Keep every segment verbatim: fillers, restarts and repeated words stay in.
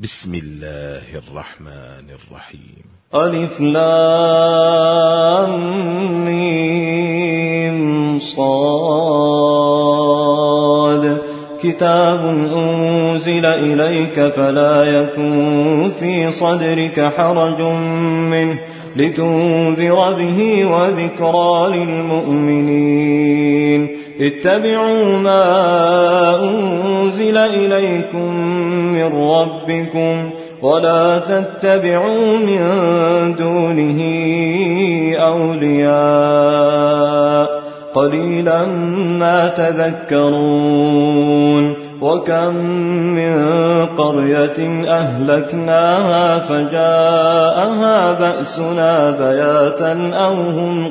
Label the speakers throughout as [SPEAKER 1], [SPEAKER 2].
[SPEAKER 1] بسم الله الرحمن الرحيم.
[SPEAKER 2] ألف لام ميم صاد كتاب أنزل إليك فلا يكن في صدرك حرج منه لتنذر به وذكرى للمؤمنين. اتبعوا ما أنزل إليكم من ربكم ولا تتبعوا من دونه أولياء قليلا ما تذكرون. وكم من قرية أهلكناها فجاءها بأسنا بياتا أو هم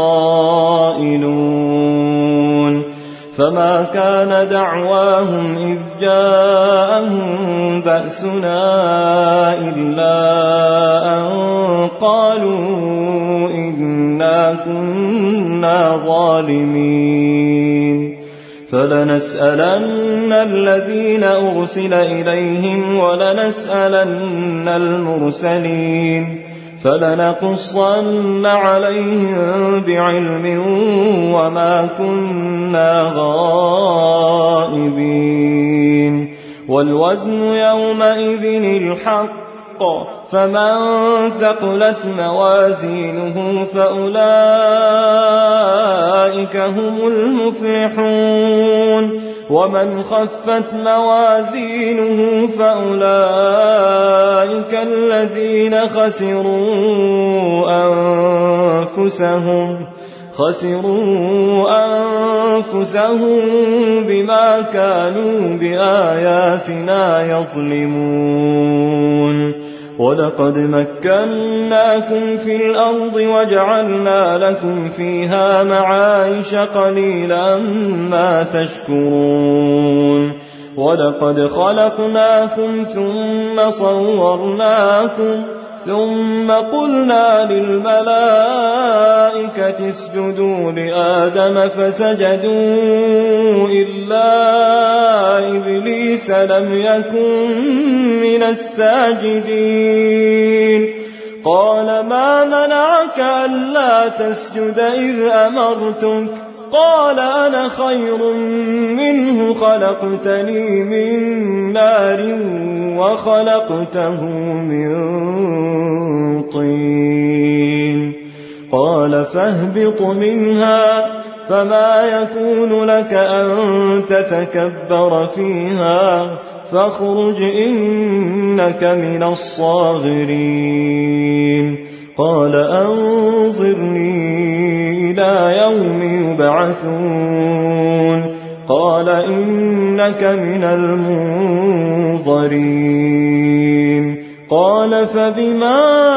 [SPEAKER 2] قائلون فما كان دعواهم إذ جاءهم بأسنا إلا أن قالوا إنا كنا ظالمين. فلنسألن الذين أرسل إليهم ولنسألن المرسلين فلنقصن عليهم بعلم وما كنا غائبين. والوزن يومئذ الحق فمن ثقلت موازينه فأولئك هم المفلحون ومن خفت موازينه فأولئك الذين خسروا أنفسهم خسروا أنفسهم بما كانوا بآياتنا يظلمون. ولقد مكناكم في الأرض وجعلنا لكم فيها معايش قليلا ما تشكرون. ولقد خلقناكم ثم صورناكم ثم قلنا للملائكة اسجدوا لآدم فسجدوا إلا إبليس لم يكن من الساجدين. قال ما منعك ألا تسجد إذ أمرتك؟ قال أنا خير منه خلقتني من نار وخلقته من طين. قال فاهبط منها فما يكون لك أن تتكبر فيها فاخرج إنك من الصاغرين. قال أنظرني إلى يوم يبعثون. قال إنك من المنظرين. قال فبما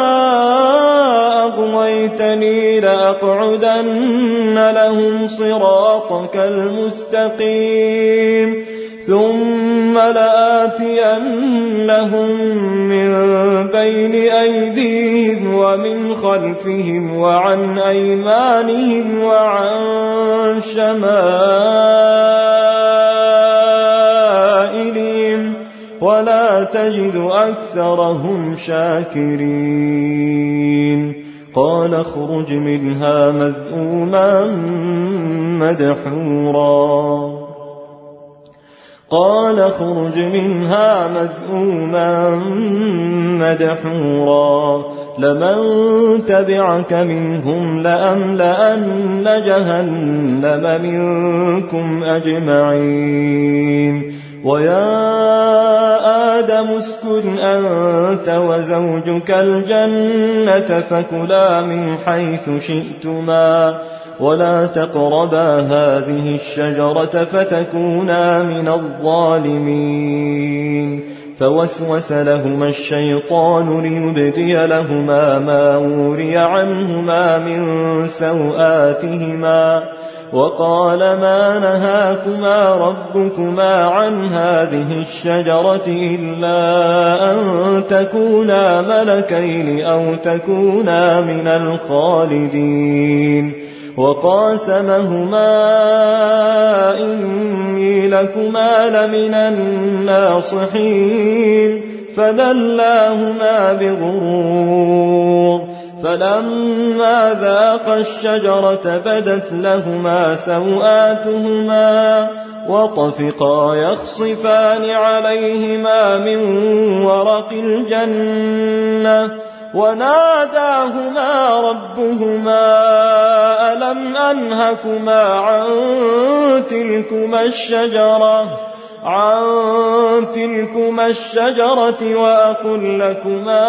[SPEAKER 2] أغويتني لأقعدن لهم صراطك المستقيم ثم لآتينهم من بين أيديهم ومن خلفهم وعن أيمانهم وعن شمائلهم ولا تجد أكثرهم شاكرين. قال اخرج منها مذءوما مدحورا قال اخرج منها مذءوما مدحورا لمن تبعك منهم لأملأن جهنم منكم أجمعين. ويا آدم اسكن أنت وزوجك الجنة فكلا من حيث شئتما ولا تقربا هذه الشجرة فتكونا من الظالمين. فوسوس لهما الشيطان ليبدي لهما ما وري عنهما من سوآتهما وقال ما نهاكما ربكما عن هذه الشجرة إلا أن تكونا ملكين أو تكونا من الخالدين. وقاسمهما إني لكما لمن الناصحين فدلاهما بغرور فلما ذاقا الشجرة بدت لهما سوآتهما وطفقا يخصفان عليهما من ورق الجنة وناداهما ربهما ألم أنهكما عن تلكما الشجرة عن تلكما الشجرة وأقل لكما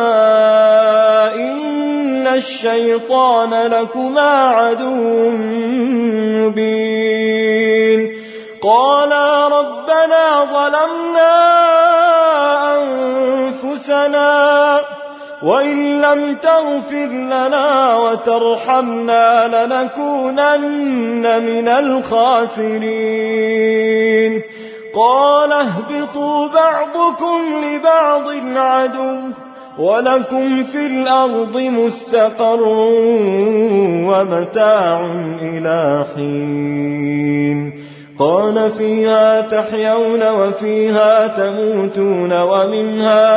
[SPEAKER 2] إن الشيطان لكما عدو مبين قالا ربنا ظلمنا أنفسنا وإن لم تغفر لنا وترحمنا لنكونن من الخاسرين قال اهبطوا بعضكم لبعض عدو ولكم في الأرض مستقر ومتاع إلى حين قال فيها تحيون وفيها تموتون ومنها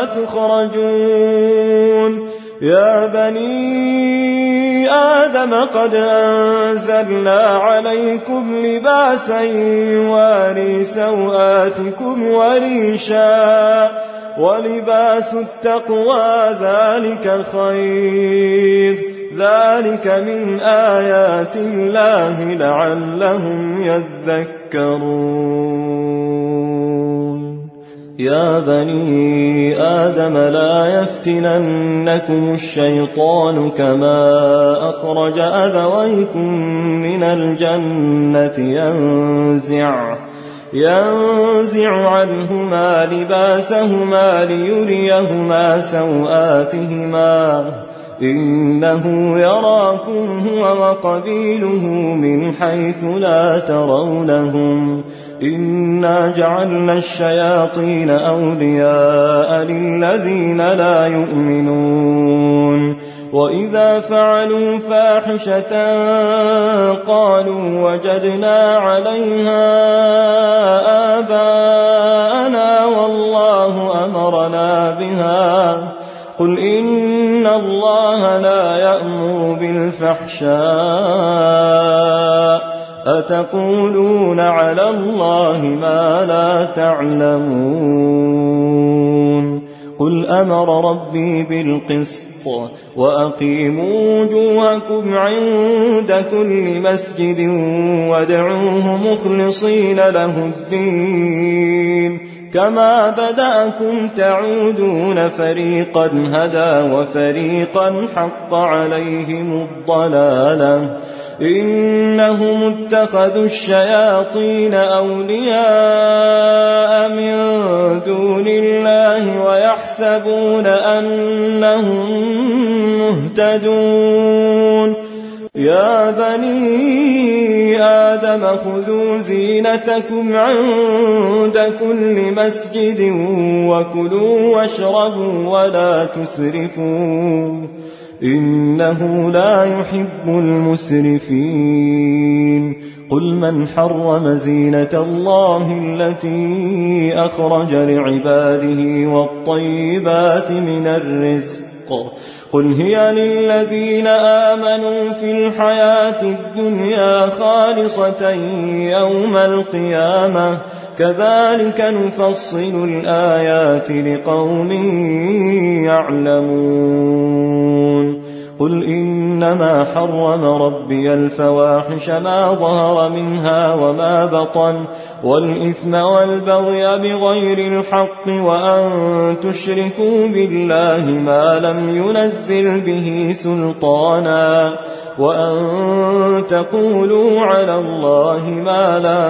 [SPEAKER 2] تخرجون يا بني آدم قد أنزلنا عليكم لباسا يواري سوآتكم وريشا ولباس التقوى ذلك خير ذلك من آيات الله لعلهم يذكرون يا بني آدم لا يفتننكم الشيطان كما أخرج أبويكم من الجنة ينزع ينزع عنهما لباسهما ليريهما سوآتهما إنه يراكم هو وقبيله من حيث لا ترونهم إنا جعلنا الشياطين أولياء للذين لا يؤمنون وإذا فعلوا فاحشة قالوا وجدنا عليها آباءنا والله أمرنا بها قل إن الله لا يأمر بالفحشاء أتقولون على الله ما لا تعلمون قل أمر ربي بالقسط وأقيموا وجوهكم عند كل مسجد وادعوه مخلصين له الدين كما بدأكم تعودون فريقا هدى وفريقا حق عليهم الضلالة إنهم اتخذوا الشياطين أولياء من دون الله ويحسبون أنهم مهتدون يا بني آدم خذوا زينتكم عند كل مسجد وكلوا واشربوا ولا تسرفوا إنه لا يحب المسرفين قل من حرم زينة الله التي أخرج لعباده والطيبات من الرزق قل هي للذين آمنوا في الحياة الدنيا خالصة يوم القيامة كذلك نفصل الآيات لقوم يعلمون قل إنما حرم ربي الفواحش ما ظهر منها وما بطن والإثم والبغي بغير الحق وأن تشركوا بالله ما لم ينزل به سلطانا وأن تقولوا على الله ما لا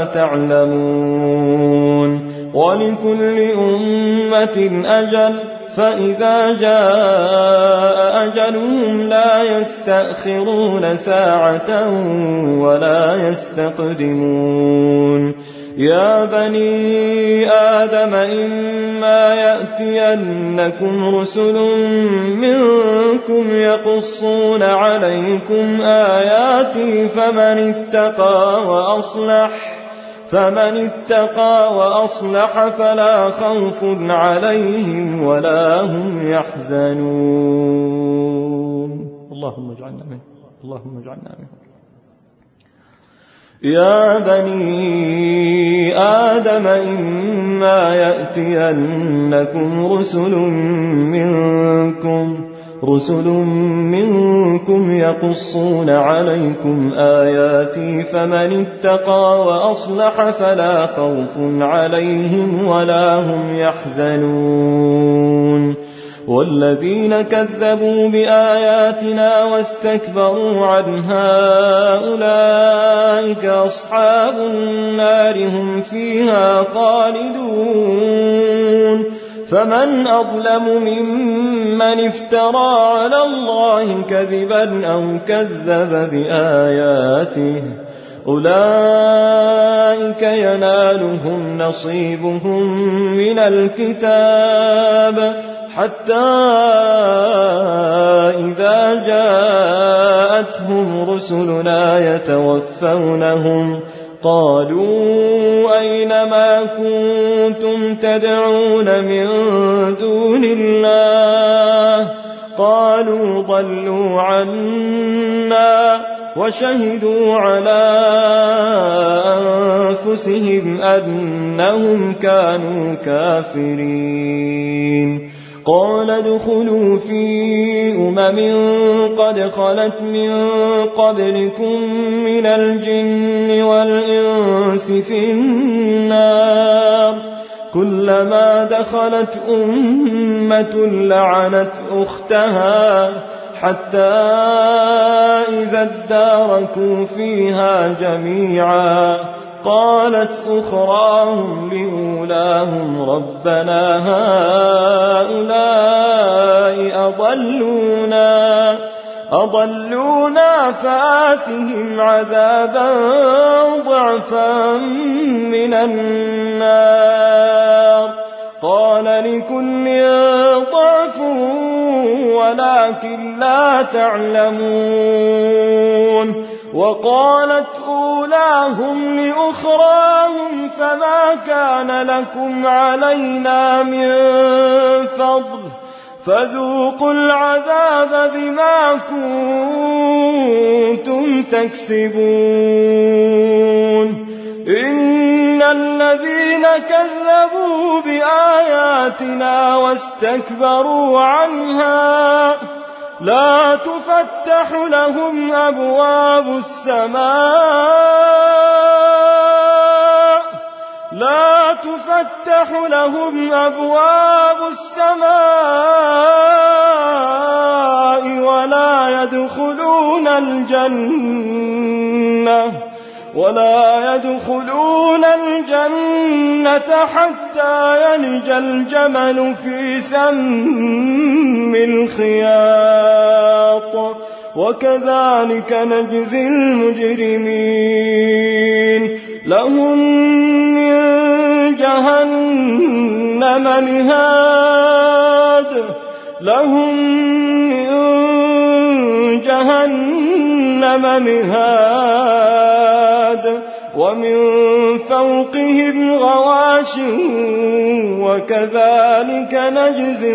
[SPEAKER 2] تعلمون ولكل أمة أجل فإذا جاء أجلهم لا يستأخرون ساعة ولا يستقدمون يا بني آدم إما يأتينكم رسل منكم يقصون عليكم آياتي فمن اتقى وأصلح فمن اتقى وأصلح فلا خوف عليهم ولا هم يحزنون. اللهم اجعلنا منه، اللهم اجعلنا منه. يا بني آدم إما يأتينكم رسل منكم رسل منكم يقصون عليكم آياتي فمن اتقى وأصلح فلا خوف عليهم ولا هم يحزنون. والذين كذبوا بآياتنا واستكبروا عنها أولئك أصحاب النار هم فيها خالدون. فمن أظلم ممن افترى على الله كذبا أو كذب بآياته أولئك ينالهم نصيبهم من الكتاب حتى إذا جاءتهم رسلنا يتوفونهم قالوا أين ما كنتم تدعون من دون الله قالوا ضلوا عنا وشهدوا على أنفسهم أنهم كانوا كافرين. قال ادخلوا في أمم قد خلت من قبلكم من الجن والإنس في النار كلما دخلت أمة لعنت أختها حتى إذا اداركوا فيها جميعا قالت أخراهم لأولاهم ربنا هؤلاء أضلونا أضلونا فآتهم عذابا ضعفا من النار قال لكل ضعف ولكن لا تعلمون. وقالت أولاهم لأخراهم فما كان لكم علينا من فضل فذوقوا العذاب بما كنتم تكسبون. إن الذين كذبوا بآياتنا واستكبروا عنها لا تفتح لهم أبواب السماء لا تفتح لهم أبواب السماء ولا يدخلون الجنة ولا يدخلون الجنة حتى يلج الجمل في سم الخياط وكذلك نجزي المجرمين. لهم من جهنم مهاد لهم من جهنم مهاد ومن فوقهم غواش وكذلك نجزي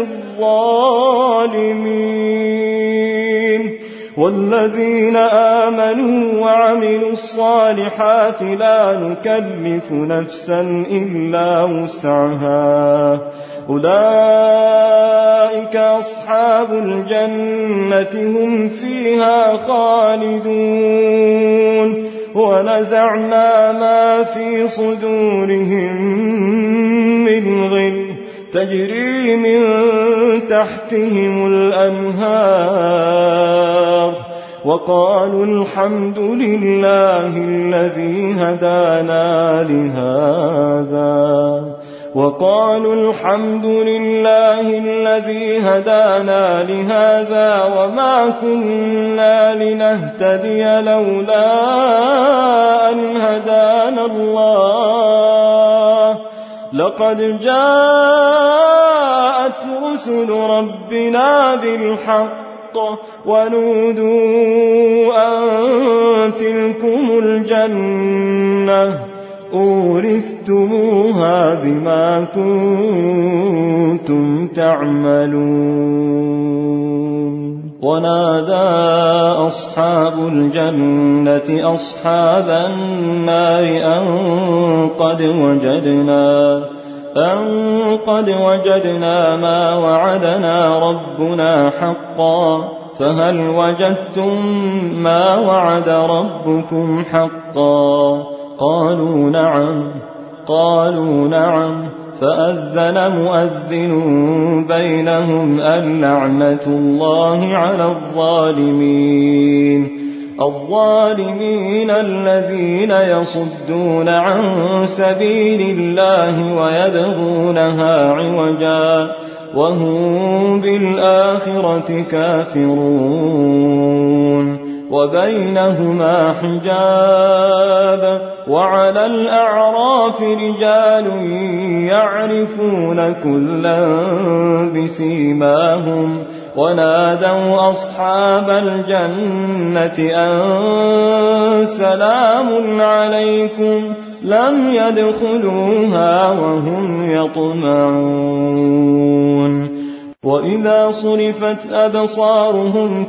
[SPEAKER 2] الظالمين. والذين آمنوا وعملوا الصالحات لا نكلف نفسا إلا وسعها أولئك أصحاب الجنة هم فيها خالدون. ونزعنا ما في صدورهم من غل تجري من تحتهم الأنهار وقالوا الحمد لله الذي هدانا لهذا وقالوا الحمد لله الذي هدانا لهذا وما كنا لنهتدي لولا أن هدانا الله لقد جاءت رسل ربنا بالحق ونودوا أن تلكم الجنة
[SPEAKER 3] أورثتموها بما كنتم تعملون. ونادى أصحاب الجنة أصحاب النار أن قد وجدنا أن قد وجدنا ما وعدنا ربنا حقا فهل وجدتم ما وعد ربكم حقا؟ قالوا نعم قالوا نعم فأذن مؤذن بينهم اللعنة الله على الظالمين الظالمين الذين يصدون عن سبيل الله ويبغونها عوجا وهم بالآخرة كافرون. وبينهما حجاب وعلى الأعراف رجال يعرفون كلا بسيماهم ونادوا أصحاب الجنة أن سلام عليكم لم يدخلوها وهم يطمعون. وإذا صرفت أبصارهم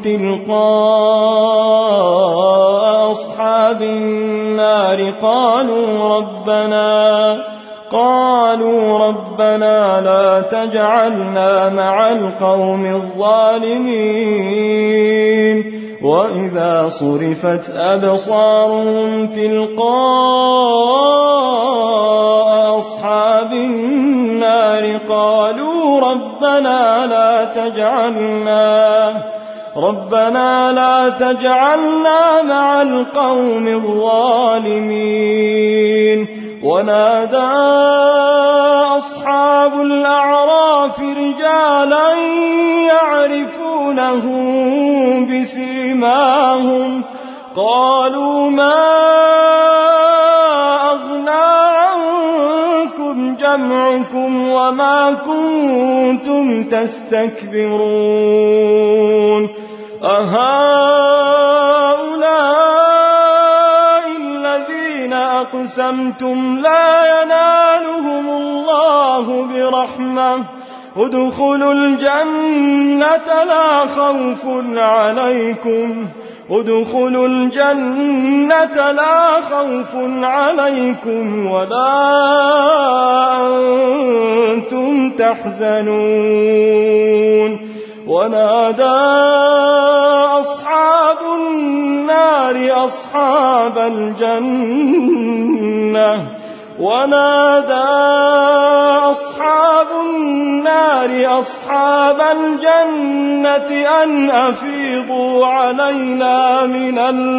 [SPEAKER 3] تلقاء أصحاب النار قالوا ربنا قالوا ربنا لا تجعلنا مع القوم الظالمين. وإذا صرفت أبصارهم تلقاء أصحاب النار قالوا ربنا لا تجعلنا ربنا لا تجعلنا مع القوم الظالمين. ونادى أصحاب الأعراف رجالا يعرفونهم بسيماهم قالوا ما أغنى عنكم جمعكم وما كنتم تستكبرون أهؤلاء الذين أقسمتم لا ينالهم الله برحمة ادخلوا الجنة لا خوف عليكم ادخلوا الجنة لا خوف عليكم ولا أنتم تحزنون. ونادى أصحاب النار أصحاب الجنة ونادى أصحاب النار أصحاب الجنة أن أفيضوا علينا من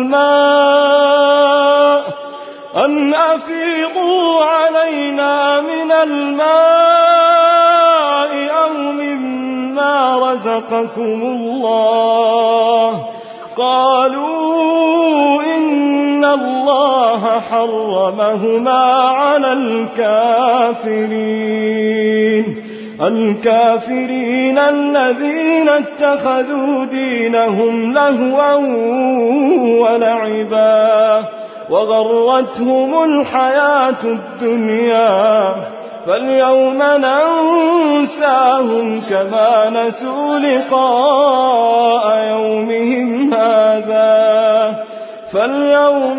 [SPEAKER 3] الماء أن أفيضوا علينا من الماء أو مما رزقكم الله. قالوا إن الله حرمهما على الكافرين الكافرين الذين اتخذوا دينهم لهوا ولعبا وغرتهم الحياة الدنيا فاليوم ننساهم كما نسوا لقاء يومهم هذا فاليوم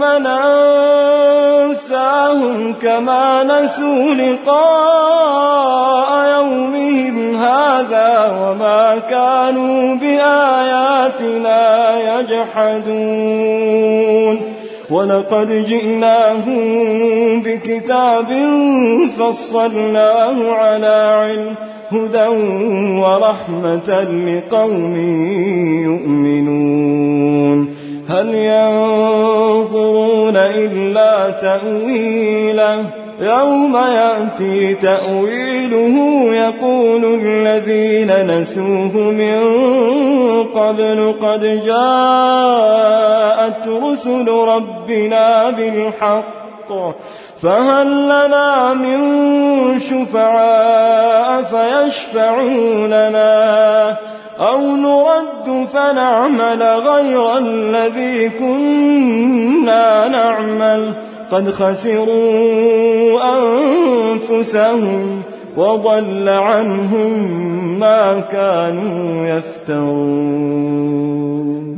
[SPEAKER 3] ننساهم كما نسوا لقاء يومهم هذا وما كانوا بآياتنا يجحدون. ولقد جئناهم بكتاب فصلناه على علم هدى ورحمة لقوم يؤمنون. هل ينظرون إلا تأويله يوم يأتي تأويله يقول الذين نسوه من قبل قد جاءت رسل ربنا بالحق فهل لنا من شفعاء فيشفعوا لنا أو نرد فنعمل غير الذي كنا نعمل قد خسروا أنفسهم وضل عنهم ما كانوا يفترون.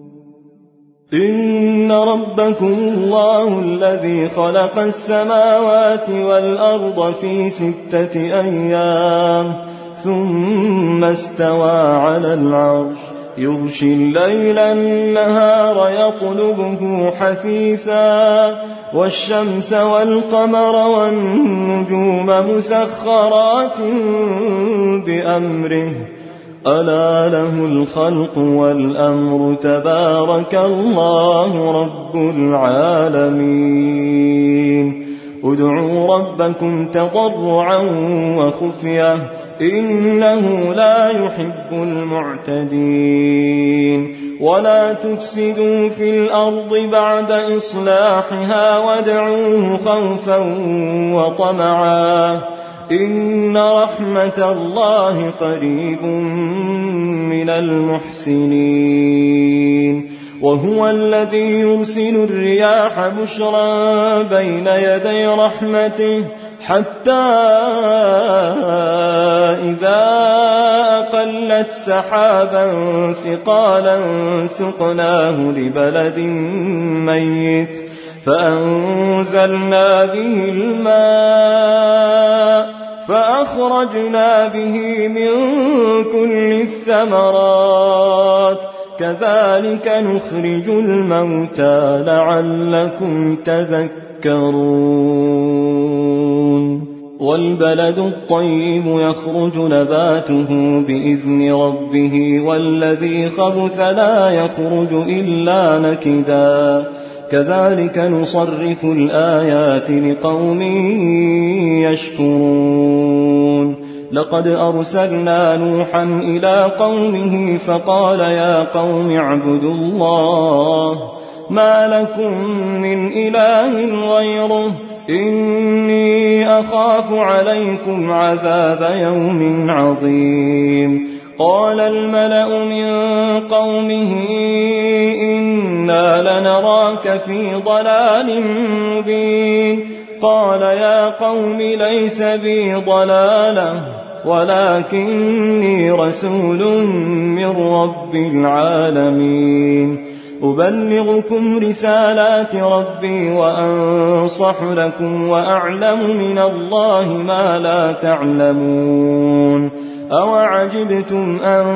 [SPEAKER 3] إن ربكم الله الذي خلق السماوات والأرض في ستة أيام ثم استوى على العرش يغشي الليل النهار يطلبه حثيثا والشمس والقمر والنجوم مسخرات بأمره ألا له الخلق والأمر تبارك الله رب العالمين. ادعوا ربكم تضرعا وخفية إنه لا يحب المعتدين. ولا تفسدوا في الأرض بعد إصلاحها وادعوه خوفا وطمعا إن رحمة الله قريب من المحسنين. وهو الذي يرسل الرياح بشرا بين يدي رحمته حتى إذا أقلت سحابا ثقالا سقناه لبلد ميت فأنزلنا به الماء فأخرجنا به من كل الثمرات كذلك نخرج الموتى لعلكم تذكرون. والبلد الطيب يخرج نباته بإذن ربه والذي خبث لا يخرج إلا نكدا كذلك نصرف الآيات لقوم يشكرون. لقد أرسلنا نوحا إلى قومه فقال يا قوم اعبدوا الله ما لكم من إله غيره إني أخاف عليكم عذاب يوم عظيم. قال الملأ من قومه إنا لنراك في ضلال مبين. قال يا قوم ليس بي ضلالة ولكني رسول من رب العالمين أبلغكم رسالات ربي وأنصح لكم وأعلم من الله ما لا تعلمون. أوعجبتم أن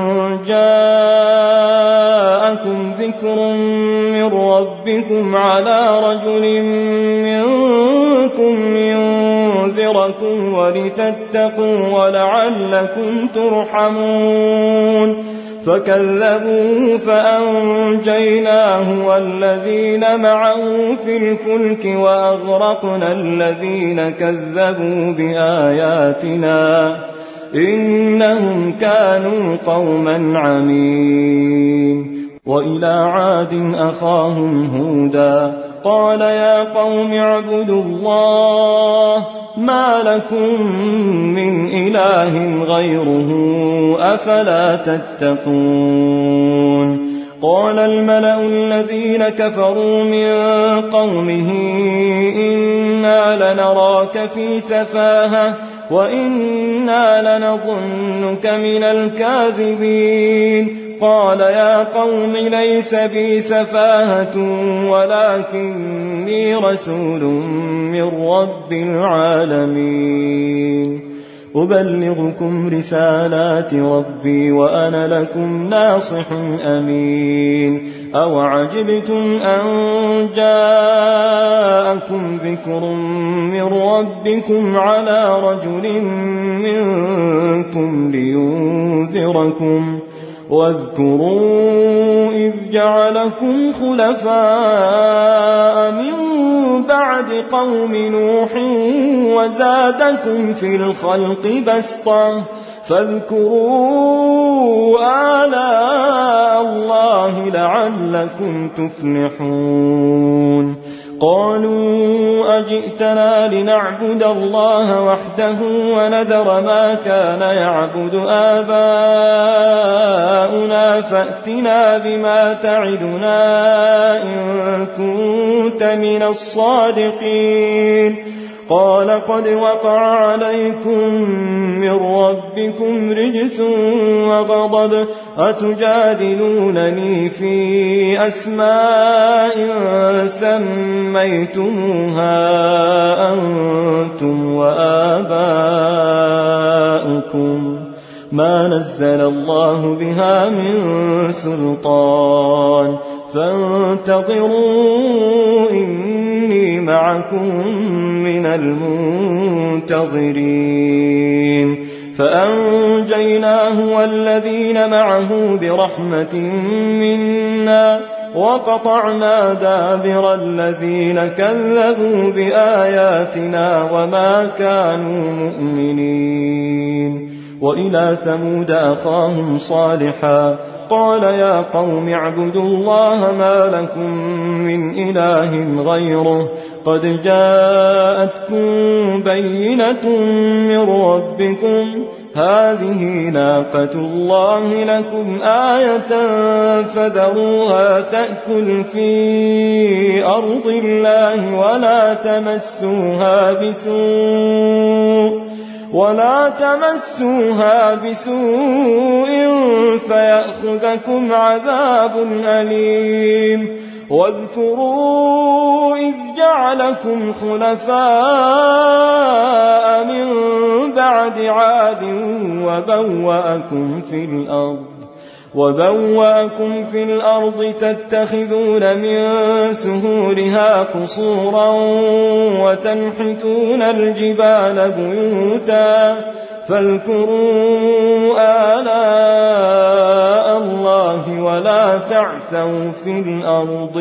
[SPEAKER 3] جاءكم ذكر من ربكم على رجل منكم ينذركم ولتتقوا ولعلكم ترحمون. فكذبوه فأنجيناه والذين معه في الفلك وأغرقنا الذين كذبوا بآياتنا إنهم كانوا قوما عمين. وإلى عاد أخاهم هودا قال يا قوم اعبدوا الله ما لكم من إله غيره أفلا تتقون. قال الملأ الذين كفروا من قومه إنا لنراك في سفاهة وإنا لنظنك من الكاذبين. قال يا قوم ليس بي سفاهة ولكني رسول من رب العالمين أبلغكم رسالات ربي وأنا لكم ناصح أمين. أوعجبتم أن جاءكم ذكر من ربكم على رجل منكم لينذركم واذكروا إذ جعلكم خلفاء من بعد قوم نوح وزادكم في الخلق بسطة فاذكروا آلاء الله لعلكم تفلحون. قالوا أجئتنا لنعبد الله وحده ونذر ما كان يعبد آباؤنا فأتنا بما تعدنا إن كنت من الصادقين قال قد وقع عليكم من ربكم رجس وغضب أتجادلونني في أسماء سميتموها أنتم وآباؤكم ما نزل الله بها من سلطان فانتظروا إني معكم من المنتظرين فأنجيناه والذين معه برحمة منا وقطعنا دابر الذين كذبوا بآياتنا وما كانوا مؤمنين وإلى ثمود أخاهم صالحا قال يا قوم اعبدوا الله ما لكم من إله غيره قد جاءتكم بينة من ربكم هذه ناقة الله لكم آية فذروها تأكل في أرض الله ولا تمسوها بسوء ولا تمسوها بسوء فيأخذكم عذاب أليم واذكروا إذ جعلكم خلفاء من بعد عاد وبوأكم في الأرض وبوأكم في الأرض تتخذون من سهولها قصورا وتنحتون الجبال بيوتا فاذكروا آلاء الله ولا تعثوا في الأرض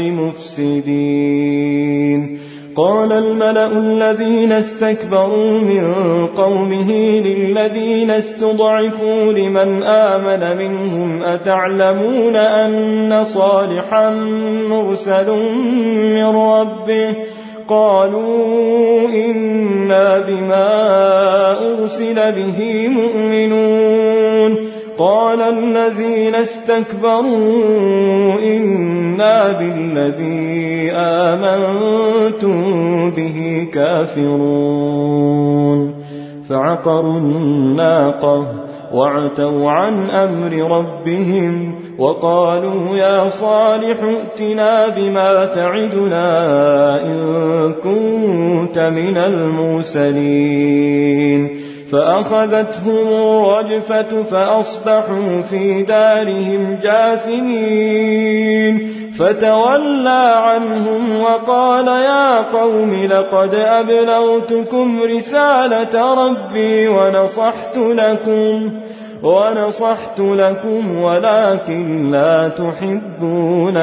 [SPEAKER 3] مفسدين قال الملأ الذين استكبروا من قومه للذين استضعفوا لمن آمن منهم أتعلمون أن صالحا مرسل من ربه قالوا إنا بما أرسل به مؤمنون قال الذين استكبروا إنا بالذي آمنتم به كافرون فعقروا الناقة وعتوا عن أمر ربهم وقالوا يا صالح ائتنا بما تعدنا إن كنت من المرسلين فأخذتهم الرجفة فأصبحوا في دارهم جاثمين فتولى عنهم وقال يا قوم لقد أبلغتكم رسالة ربي ونصحت لكم ونصحت لكم ولكن لا تحبون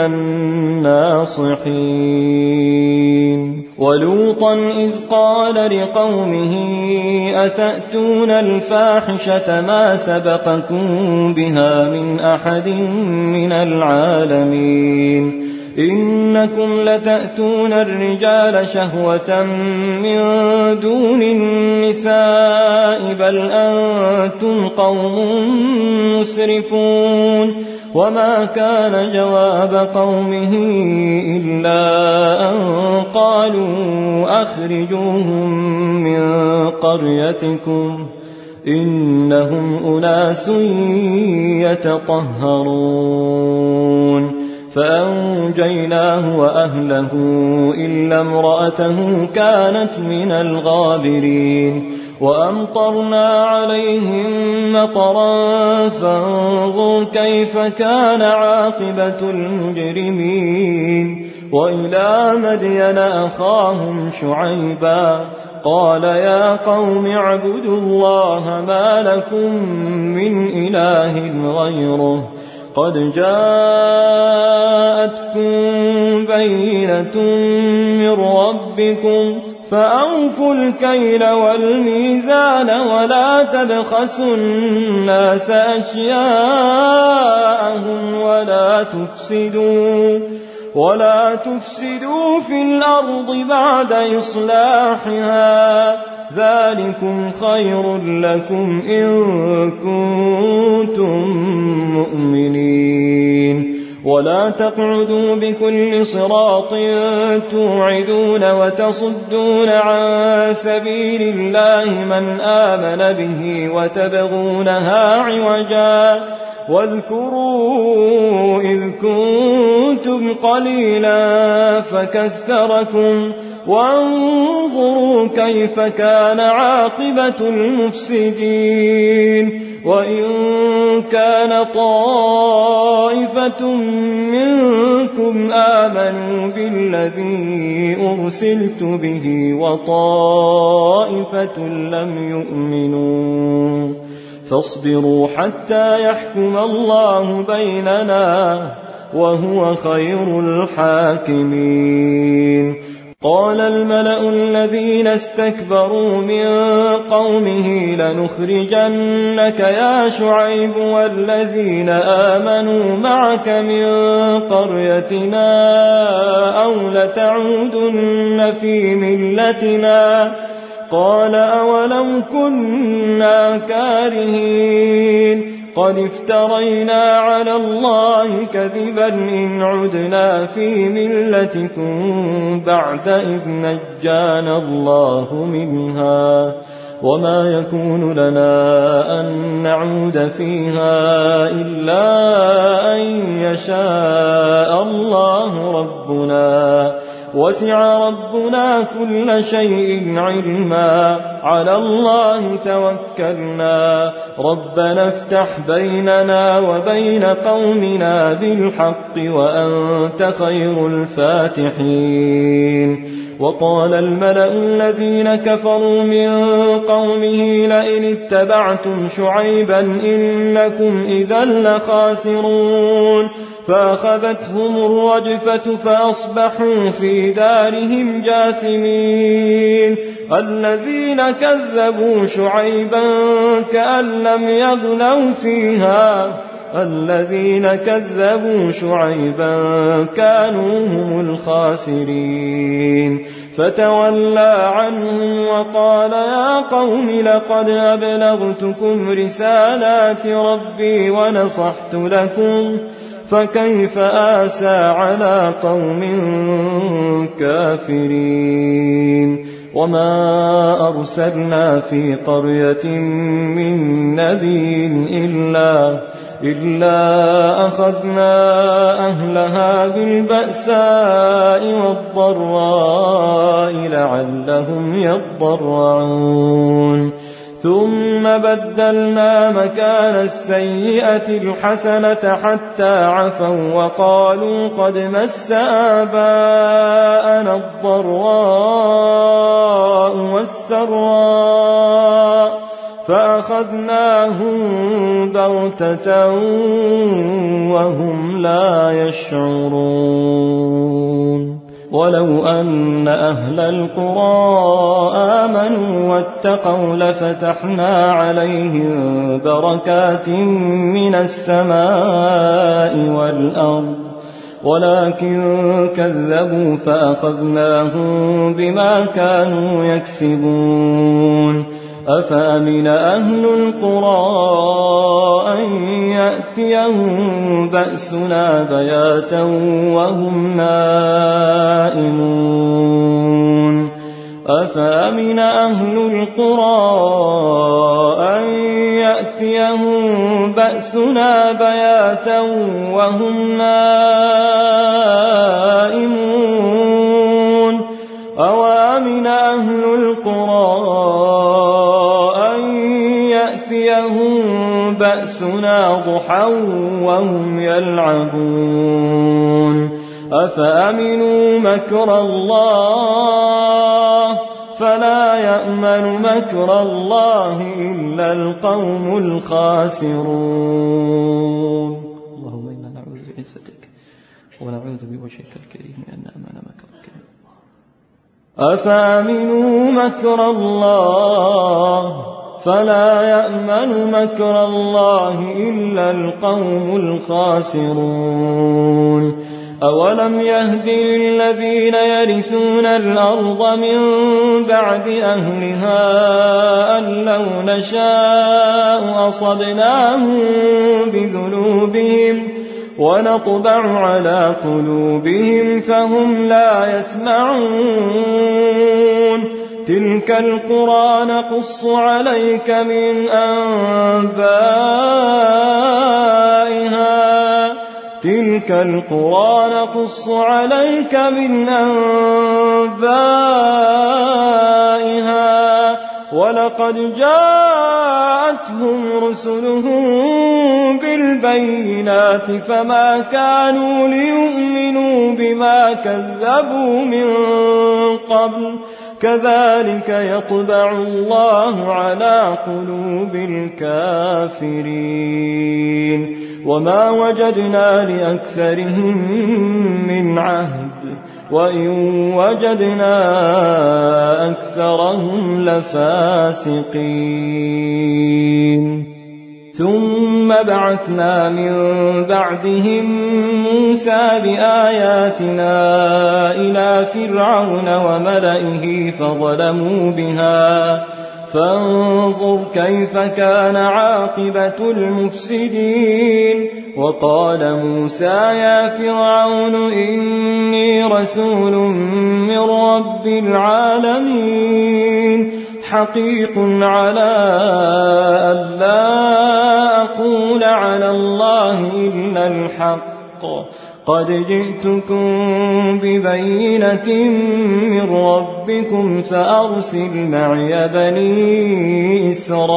[SPEAKER 3] الناصحين ولوطا إذ قال لقومه أتأتون الفاحشة ما سبقكم بها من أحد من العالمين إنكم لتأتون الرجال شهوة من دون النساء بل أنتم قوم مسرفون وما كان جواب قومه إلا أن قالوا أخرجوهم من قريتكم إنهم أناس يتطهرون فأنجيناه وأهله إلا امرأته كانت من الغابرين وأمطرنا عليهم مطرا فانظر كيف كان عاقبة المجرمين وإلى مدين أخاهم شعيبا قال يا قوم اعبدوا الله ما لكم من إله غيره قد جاءتكم بينة من ربكم فأوفوا الكيل والميزان ولا تبخسوا الناس أشياءهم ولا تفسدوا ولا تفسدوا في الأرض بعد إصلاحها ذلكم خير لكم إن كنتم مؤمنين ولا تقعدوا بكل صراط توعدون وتصدون عن سبيل الله من آمن به وتبغونها عوجا واذكروا إذ كنتم قليلا فكثركم وانظروا كيف كان عاقبة المفسدين وإن كان طائفة منكم آمنوا بالذي أرسلت به وطائفة لم يؤمنوا فاصبروا حتى يحكم الله بيننا وهو خير الحاكمين. قال الملأ الذين استكبروا من قومه لنخرجنك يا شعيب والذين آمنوا معك من قريتنا أو لتعودن في ملتنا قال أولو كنا كارهين قد افترينا على الله كذبا إن عدنا في ملتكم بعد إذ نجانا الله منها وما يكون لنا أن نعود فيها إلا أن يشاء الله ربنا وسع ربنا كل شيء علما على الله توكلنا ربنا افتح بيننا وبين قومنا بالحق وأنت خير الفاتحين. وقال الملأ الذين كفروا من قومه لئن اتبعتم شعيبا إنكم إذا لخاسرون فأخذتهم الرجفة فأصبحوا في دارهم جاثمين. الذين كذبوا شعيبا كأن لم يغنوا فيها الذين كذبوا شعيبا كانوا هم الخاسرين. فتولى عنهم وقال يا قوم لقد أبلغتكم رسالات ربي ونصحت لكم فكيف آسى على قوم كافرين. وما أرسلنا في قرية من نبي إلا إلا أخذنا أهلها بالبأساء والضراء لعلهم يضرعون ثم بدلنا مكان السيئة الحسنة حتى عفوا وقالوا قد مس آباءنا الضراء والسراء فأخذناهم بغتة وهم لا يشعرون. ولو أن أهل القرى آمنوا واتقوا لفتحنا عليهم بركات من السماء والأرض ولكن كذبوا فأخذناهم بما كانوا يكسبون. أفأمن أهل القرى أن يأتيهم بأسنا بياتا وهم نائمون أفأمن أهل القرى أن يأتيهم بأسنا بياتا وهم نائمون أوأمن أهل القرى بأسنا ضحى وهم يلعبون أفأمنوا مكر الله فلا يأمن مكر الله إلا القوم الخاسرون.
[SPEAKER 2] اللهم إنا نعوذ بعزتك ونعوذ بوجهك الكريم أن نأمن مكرك.
[SPEAKER 3] أفأمنوا مكر الله فلا يأمن مكر الله إلا القوم الخاسرون. أولم يهد للذين يرثون الأرض من بعد أهلها أن لو نشاء أصبناهم بذنوبهم ونطبع على قلوبهم فهم لا يسمعون تلك القرى نقص عليك من أنبائها تلك القرى نقص عليك من أنبائها ولقد جاءتهم رسلهم بالبينات فما كانوا ليؤمنوا بما كذبوا من قبل كذلك يطبع الله على قلوب الكافرين وما وجدنا لأكثرهم من عهد وإن وجدنا أكثرهم لفاسقين ثم بعثنا من بعدهم موسى بآياتنا إلى فرعون وملئه فظلموا بها فانظر كيف كان عاقبة المفسدين وقال موسى يا فرعون إني رسول من رب العالمين حقيق على ألا أقول على الله إلا الحق قد جئتكم ببينة من ربكم فأرسل معي بني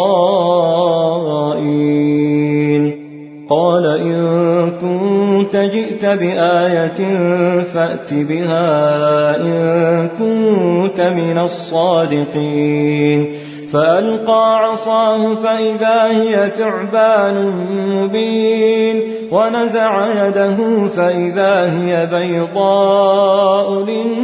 [SPEAKER 3] إسرائيل قال إن كنت جئت بآية فأت بها إن كنت من الصادقين فألقى عصاه فإذا هي ثعبان مبين ونزع يده فإذا هي بيضاء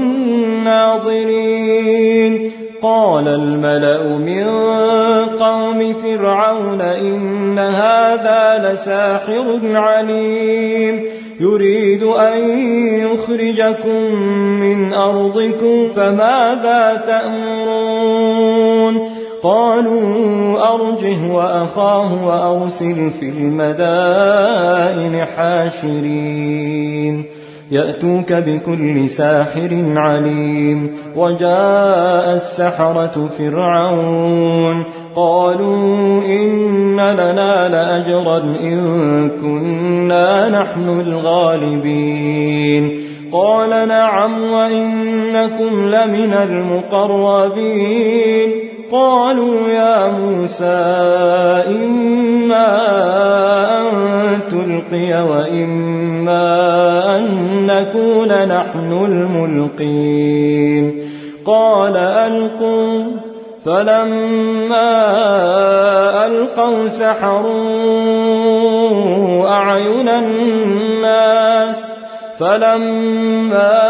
[SPEAKER 3] للناظرين قال الملأ من قوم فرعون إن هذا لساحر عليم يريد أن يخرجكم من أرضكم فماذا تأمرون قالوا أرجه وأخاه وأرسل في المدائن حاشرين يأتوك بكل ساحر عليم وجاء السحرة فرعون قالوا إن لنا لأجرا إن كنا نحن الغالبين قال نعم وإنكم لمن المقربين قالوا يا موسى إما أن تلقي وإما أن نكون نحن الملقين قال ألقوا فلما ألقوا سحروا أعين الناس فلما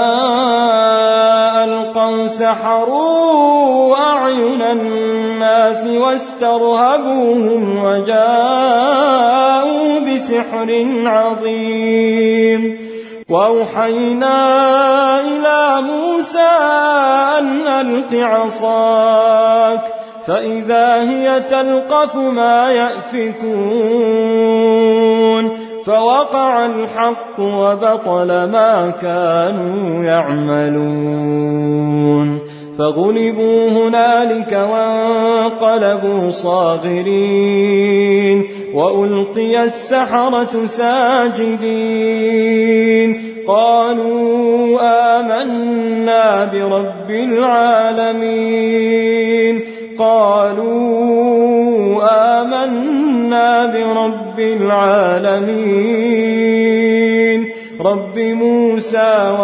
[SPEAKER 3] ألقوا سحروا أعين الناس واسترهبوهم وجاءوا بسحر عظيم وأوحينا إلى موسى أن ألق عصاك فإذا هي تلقف ما يأفكون فوقع الحق وبطل ما كانوا يعملون فغلبوا هنالك وانقلبوا صاغرين وألقي السحرة ساجدين قالوا آمنا برب العالمين قالوا آمنا برب العالمين رب موسى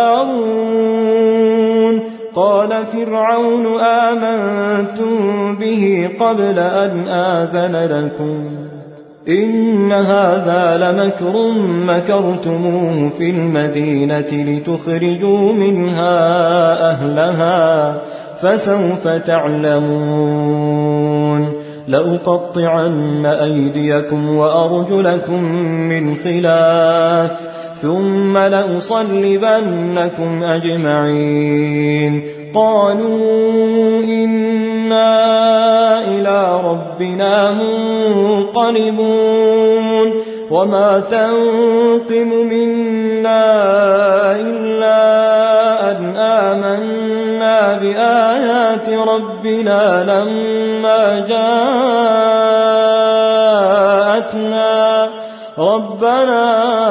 [SPEAKER 3] وهارون قال فرعون آمنتم به قبل أن آذن لكم إن هذا لمكر مكرتموه في المدينة لتخرجوا منها أهلها فسوف تعلمون لأقطعن أيديكم وأرجلكم من خلاف ثم لأصلبنكم أجمعين قالوا إنا إلى ربنا منقلبون وما تنقم منا إلا أن آمنا بآيات ربنا لما جاءتنا ربنا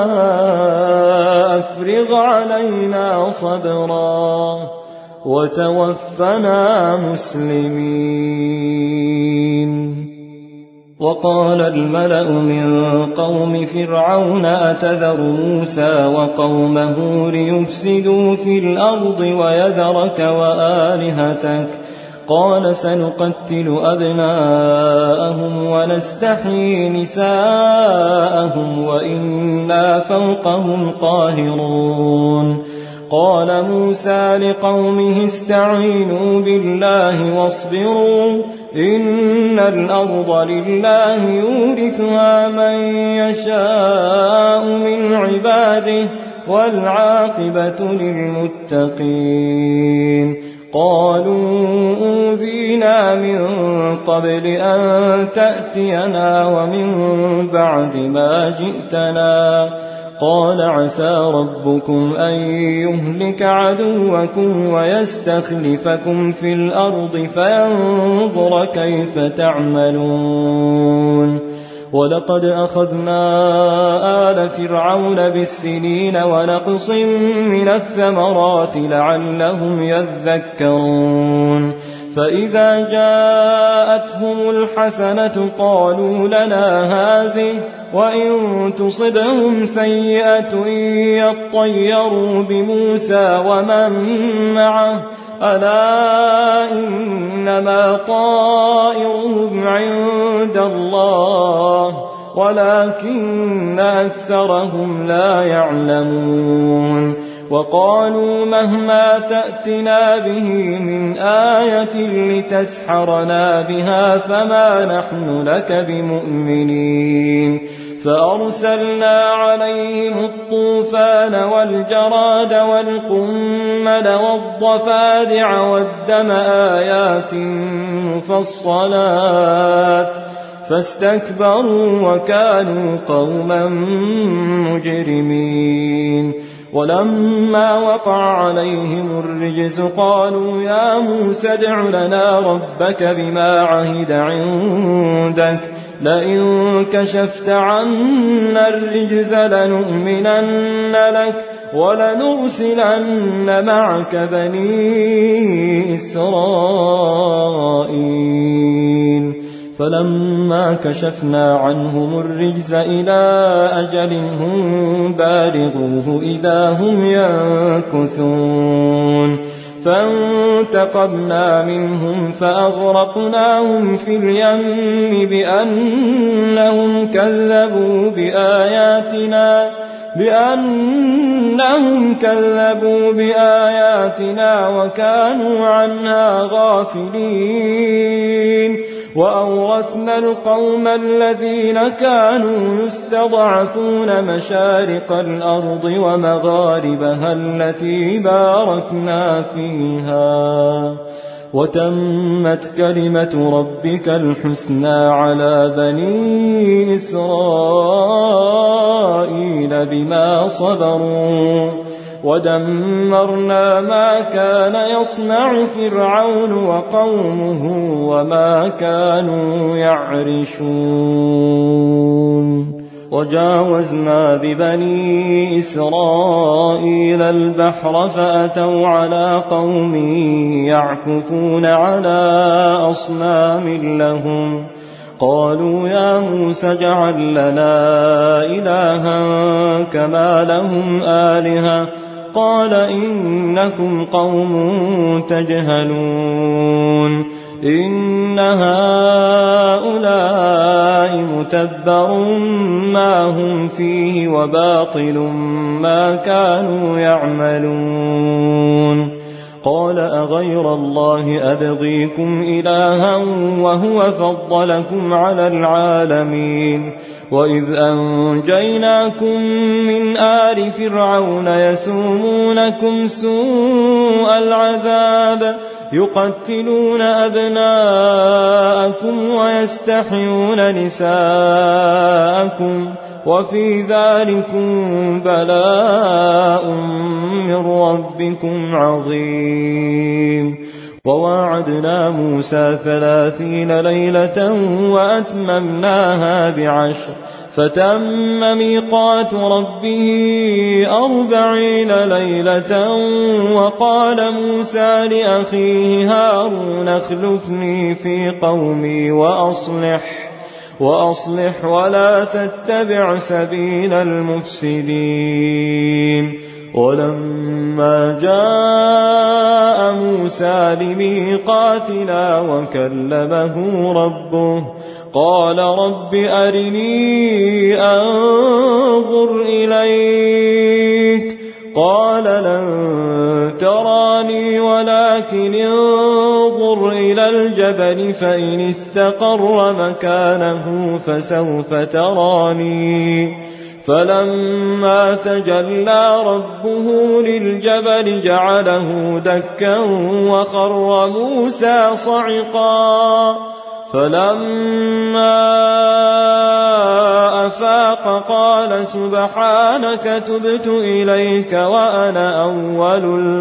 [SPEAKER 3] أفرغ علينا صبرا وتوفنا مسلمين. وقال الملأ من قوم فرعون أتذر موسى وقومه ليفسدوا في الأرض ويذرك وآلهتك قال سنقتل أبناءهم ونستحيي نساءهم وإنا فوقهم قاهرون. قال موسى لقومه استعينوا بالله واصبروا إن الأرض لله يورثها من يشاء من عباده والعاقبة للمتقين. قالوا أوذينا من قبل أن تأتينا ومن بعد ما جئتنا قال عسى ربكم أن يهلك عدوكم ويستخلفكم في الأرض فينظر كيف تعملون. ولقد أخذنا آل فرعون بالسنين ونقص من الثمرات لعلهم يذكرون. فإذا جاءتهم الحسنة قالوا لنا هذه وإن تصبهم سيئة يطيروا بموسى ومن معه ألا إنما طائرهم عند الله ولكن أكثرهم لا يعلمون. وقالوا مهما تأتنا به من آية لتسحرنا بها فما نحن لك بمؤمنين. فأرسلنا عليهم الطوفان والجراد والقمل والضفادع والدم آيات مفصلات فاستكبروا وكانوا قوما مجرمين. ولما وقع عليهم الرجز قالوا يا موسى ادع لنا ربك بما عهد عندك لئن كشفت عنا الرجز لنؤمنن لك ولنرسلن معك بني إسرائيل. فلما كشفنا عنهم الرجز إلى أجل هم بالغوه إذا هم ينكثون. فانتقمنا منهم فأغرقناهم في اليم بأنهم كذبوا بآياتنا بأنهم كذبوا بآياتنا وكانوا عنها غافلين. وأورثنا القوم الذين كانوا يستضعفون مشارق الأرض ومغاربها التي باركنا فيها وتمت كلمة ربك الحسنى على بني إسرائيل بما صبروا ودمرنا ما كان يصنع فرعون وقومه وما كانوا يعرشون. وجاوزنا ببني إسرائيل البحر فأتوا على قوم يعكفون على أصنام لهم قالوا يا موسى اجعل لنا إلها كما لهم آلهة قال إنكم قوم تجهلون. إن هؤلاء متبر ما هم فيه وباطل ما كانوا يعملون. قال أغير الله أبغيكم إلها وهو فضلكم على العالمين. وإذ أنجيناكم من آل فرعون يسومونكم سوء العذاب يقتلون أبناءكم ويستحيون نساءكم وفي ذلكم بلاء من ربكم عظيم. وواعدنا موسى ثلاثين ليلة وأتممناها بعشر فتم ميقات ربه أربعين ليلة. وقال موسى لأخيه هارون اخلفني في قومي وأصلح وأصلح ولا تتبع سبيل المفسدين. ولما جاء موسى لميقاتنا وكلمه ربه قال رب أرني أنظر إليك قال لن تراني ولكن انظر إلى الجبل فإن استقر مكانه فسوف تراني. فلما تجلى ربه للجبل جعله دكا وخر موسى صعقا. فلما أفاق قال سبحانك تبت إليك وأنا أول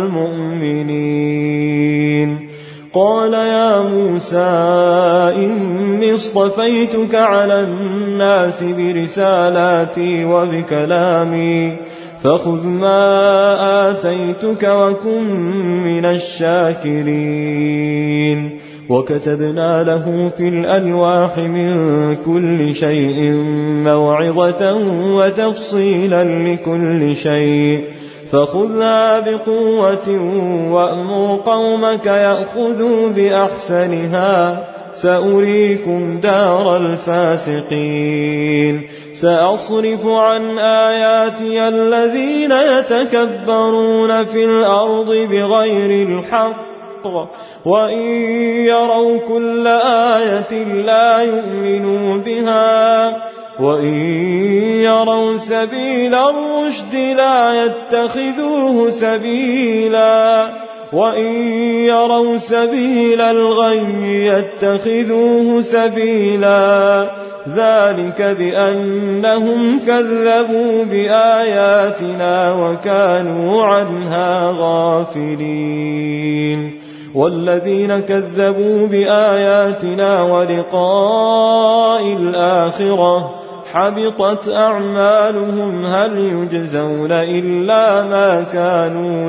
[SPEAKER 3] المؤمنين. قال يا موسى إني اصطفيتك على الناس برسالاتي وبكلامي فخذ ما آتيتك وكن من الشاكرين. وكتبنا له في الألواح من كل شيء موعظة وتفصيلا لكل شيء فخذها بقوة وأمر قومك يأخذوا بأحسنها سأريكم دار الفاسقين. سأصرف عن آياتي الذين يتكبرون في الأرض بغير الحق وإن يروا كل آية لا يؤمنوا بها وإن يروا سبيل الرشد لا يتخذوه سبيلا وإن يروا سبيل الغي يتخذوه سبيلا. ذلك بأنهم كذبوا بآياتنا وكانوا عنها غافلين. والذين كذبوا بآياتنا ولقاء الآخرة حبطت أعمالهم هل يجزون إلا ما كانوا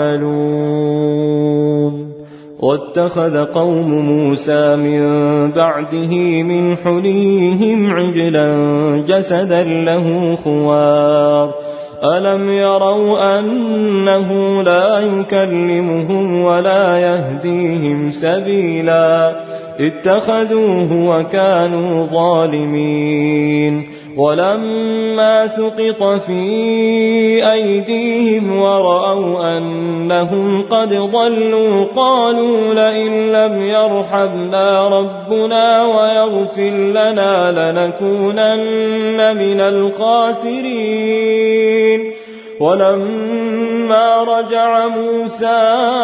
[SPEAKER 3] يعملون. واتخذ قوم موسى من بعده من حليهم عجلا جسدا له خوار ألم يروا أنه لا يكلمهم ولا يهديهم سبيلا اتخذوه وكانوا ظالمين. ولما سقط في أيديهم ورأوا أنهم قد ضلوا قالوا لئن لم يرحمنا ربنا ويغفر لنا لنكونن من الخاسرين. ولما رجع موسى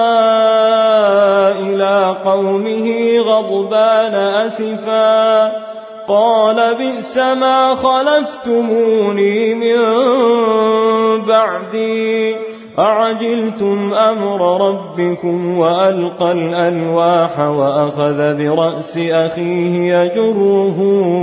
[SPEAKER 3] إلى قومه غضبان أسفا قال بئس ما خلفتموني من بعدي أعجلتم أمر ربكم وألقى الألواح وأخذ برأس أخيه يجره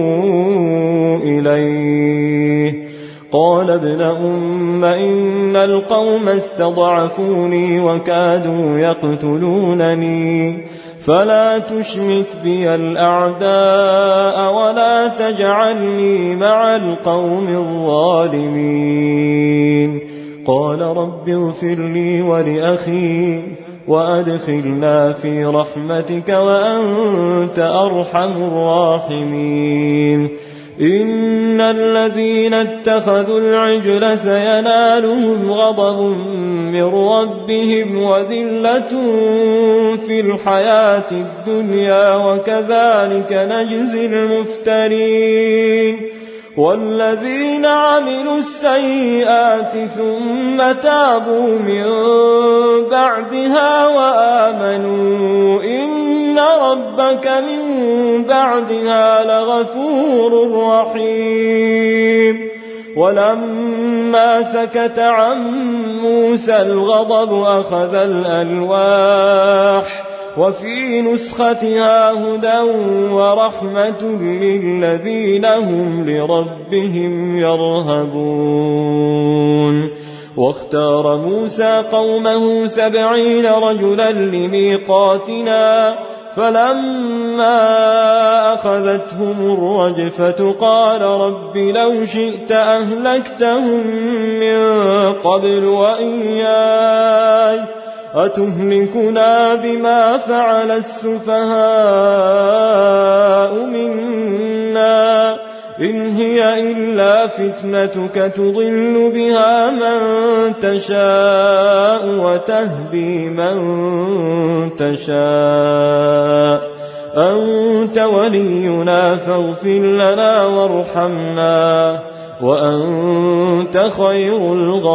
[SPEAKER 3] إليه قال ابن أم إن القوم استضعفوني وكادوا يقتلونني فلا تشمت بي الأعداء ولا تجعلني مع القوم الظالمين. قال رب اغفر لي ولأخي وأدخلنا في رحمتك وأنت أرحم الراحمين. إن الذين اتخذوا العجل سينالهم غضب من ربهم وذلة في الحياة الدنيا وكذلك نجزي المفترين. والذين عملوا السيئات ثم تابوا من بعدها وآمنوا إن ربك من بعدها لغفور رحيم. ولما سكت عن موسى الغضب أخذ الألواح وفي نسختها هدى ورحمة للذين هم لربهم يرهبون. واختار موسى قومه سبعين رجلا لميقاتنا فلما أخذتهم الرجفة قال رب لو شئت أهلكتهم من قبل وإياي أتهلكنا بما فعل السفهاء منا إن هي إلا فتنتك تضل بها من تشاء وتهدي من تشاء أنت ولينا فاغفر لنا وارحمنا وأنت خير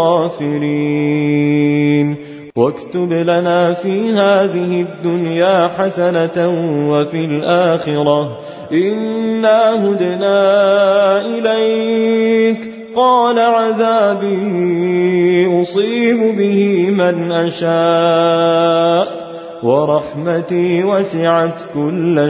[SPEAKER 3] الغافرين. واكتب لنا في هذه الدنيا حسنة وفي الآخرة إنا هدنا إليك. قال عذابي أصيب به من أشاء ورحمتي وسعت كل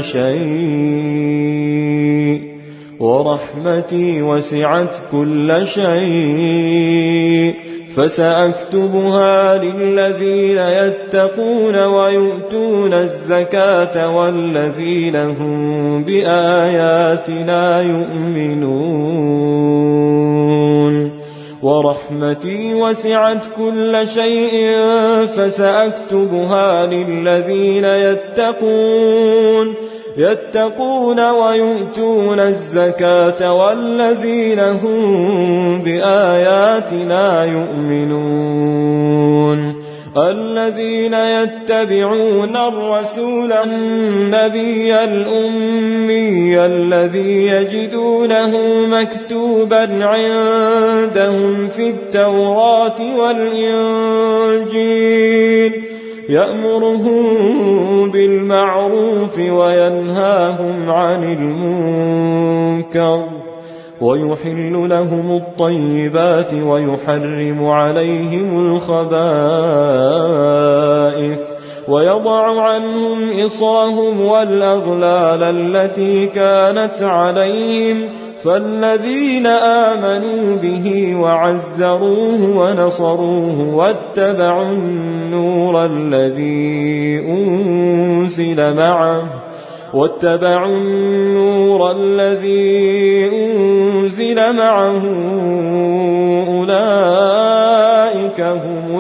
[SPEAKER 3] شيء ورحمتي وسعت كل شيء فسأكتبها للذين يتقون ويؤتون الزكاة والذين هم بآياتنا يؤمنون. ورحمتي وسعت كل شيء فسأكتبها للذين يتقون يتقون ويؤتون الزكاة والذين هم بآياتنا يؤمنون. الذين يتبعون الرسول النبي الأمي الذي يجدونه مكتوبا عندهم في التوراة والإنجيل يأمرهم بالمعروف وينهاهم عن المنكر ويحل لهم الطيبات ويحرم عليهم الخبائث ويضع عنهم إصرهم والأغلال التي كانت عليهم فالذين آمنوا به وعزروه ونصروه واتبعوا النور الذي أنزل معه واتبعوا النور الذي أنزل معه أولئك هم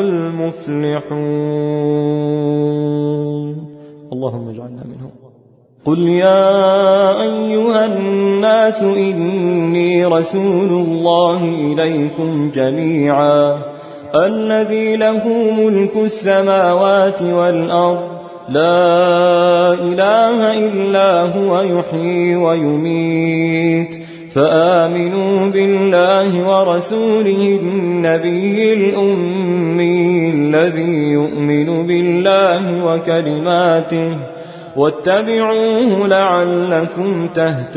[SPEAKER 3] المفلحون. اللهم اجعلنا منهم. قل يا أيها الناس إني رسول الله إليكم جميعا الذي له ملك السماوات والأرض لا إله إلا هو يحيي ويميت فآمنوا بالله ورسوله النبي الأمي الذي يؤمن بالله وكلماته واتبعوه لعلكم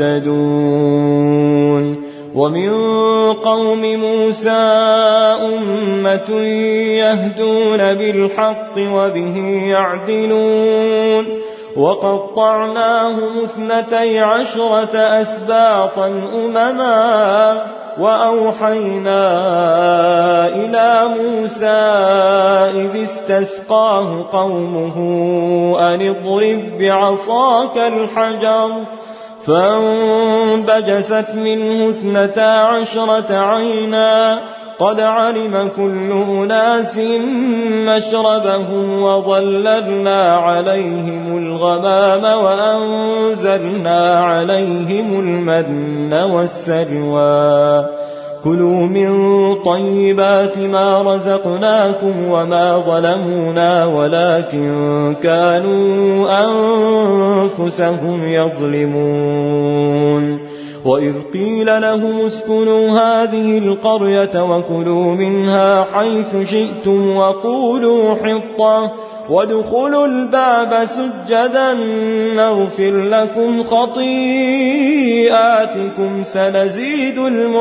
[SPEAKER 3] تهتدون. ومن قوم موسى أمة يهدون بالحق وبه يعدلون وقطعناهم اثنتي عشرة أسباطا أمما وأوحينا إلى موسى إذ استسقاه قومه أن اضرب بعصاك الحجر فانبجست منه اثنتا عشرة عينا قد علم كل أناس مشربهم وظللنا عليهم الغمام وأنزلنا عليهم المن والسلوى كلوا من طيبات ما رزقناكم وما ظلمونا ولكن كانوا أنفسهم يظلمون. وإذ قيل لهم اسكنوا هذه القرية وكلوا منها حيث شئتم وقولوا حطة وادخلوا الباب سجدا نغفر لكم خطيئاتكم سنزيد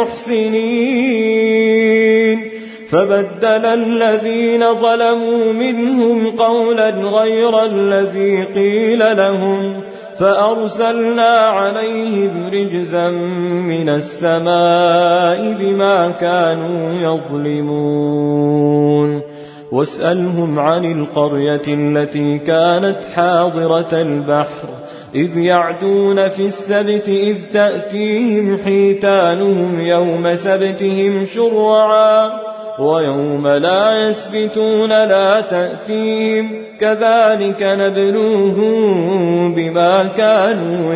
[SPEAKER 3] المحسنين. فبدل الذين ظلموا منهم قولا غير الذي قيل لهم فأرسلنا عليهم رجزا من السماء بما كانوا يظلمون. واسألهم عن القرية التي كانت حاضرة البحر إذ يعدون في السبت إذ تأتيهم حيتانهم يوم سبتهم شرعا ويوم لا يسبتون لا تأتيهم كذلك نبلوهم بما كانوا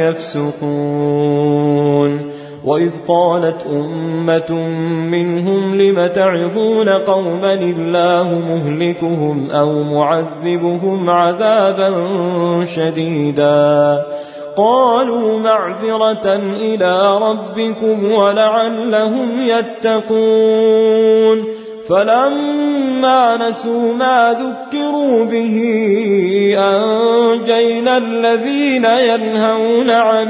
[SPEAKER 3] يفسقون. وإذ قالت أمة منهم لم تعظون قوما الله مهلكهم أو معذبهم عذابا شديدا قالوا معذرة إلى ربكم ولعلهم يتقون. فلما نسوا ما ذكروا به أنجينا الذين ينهون عن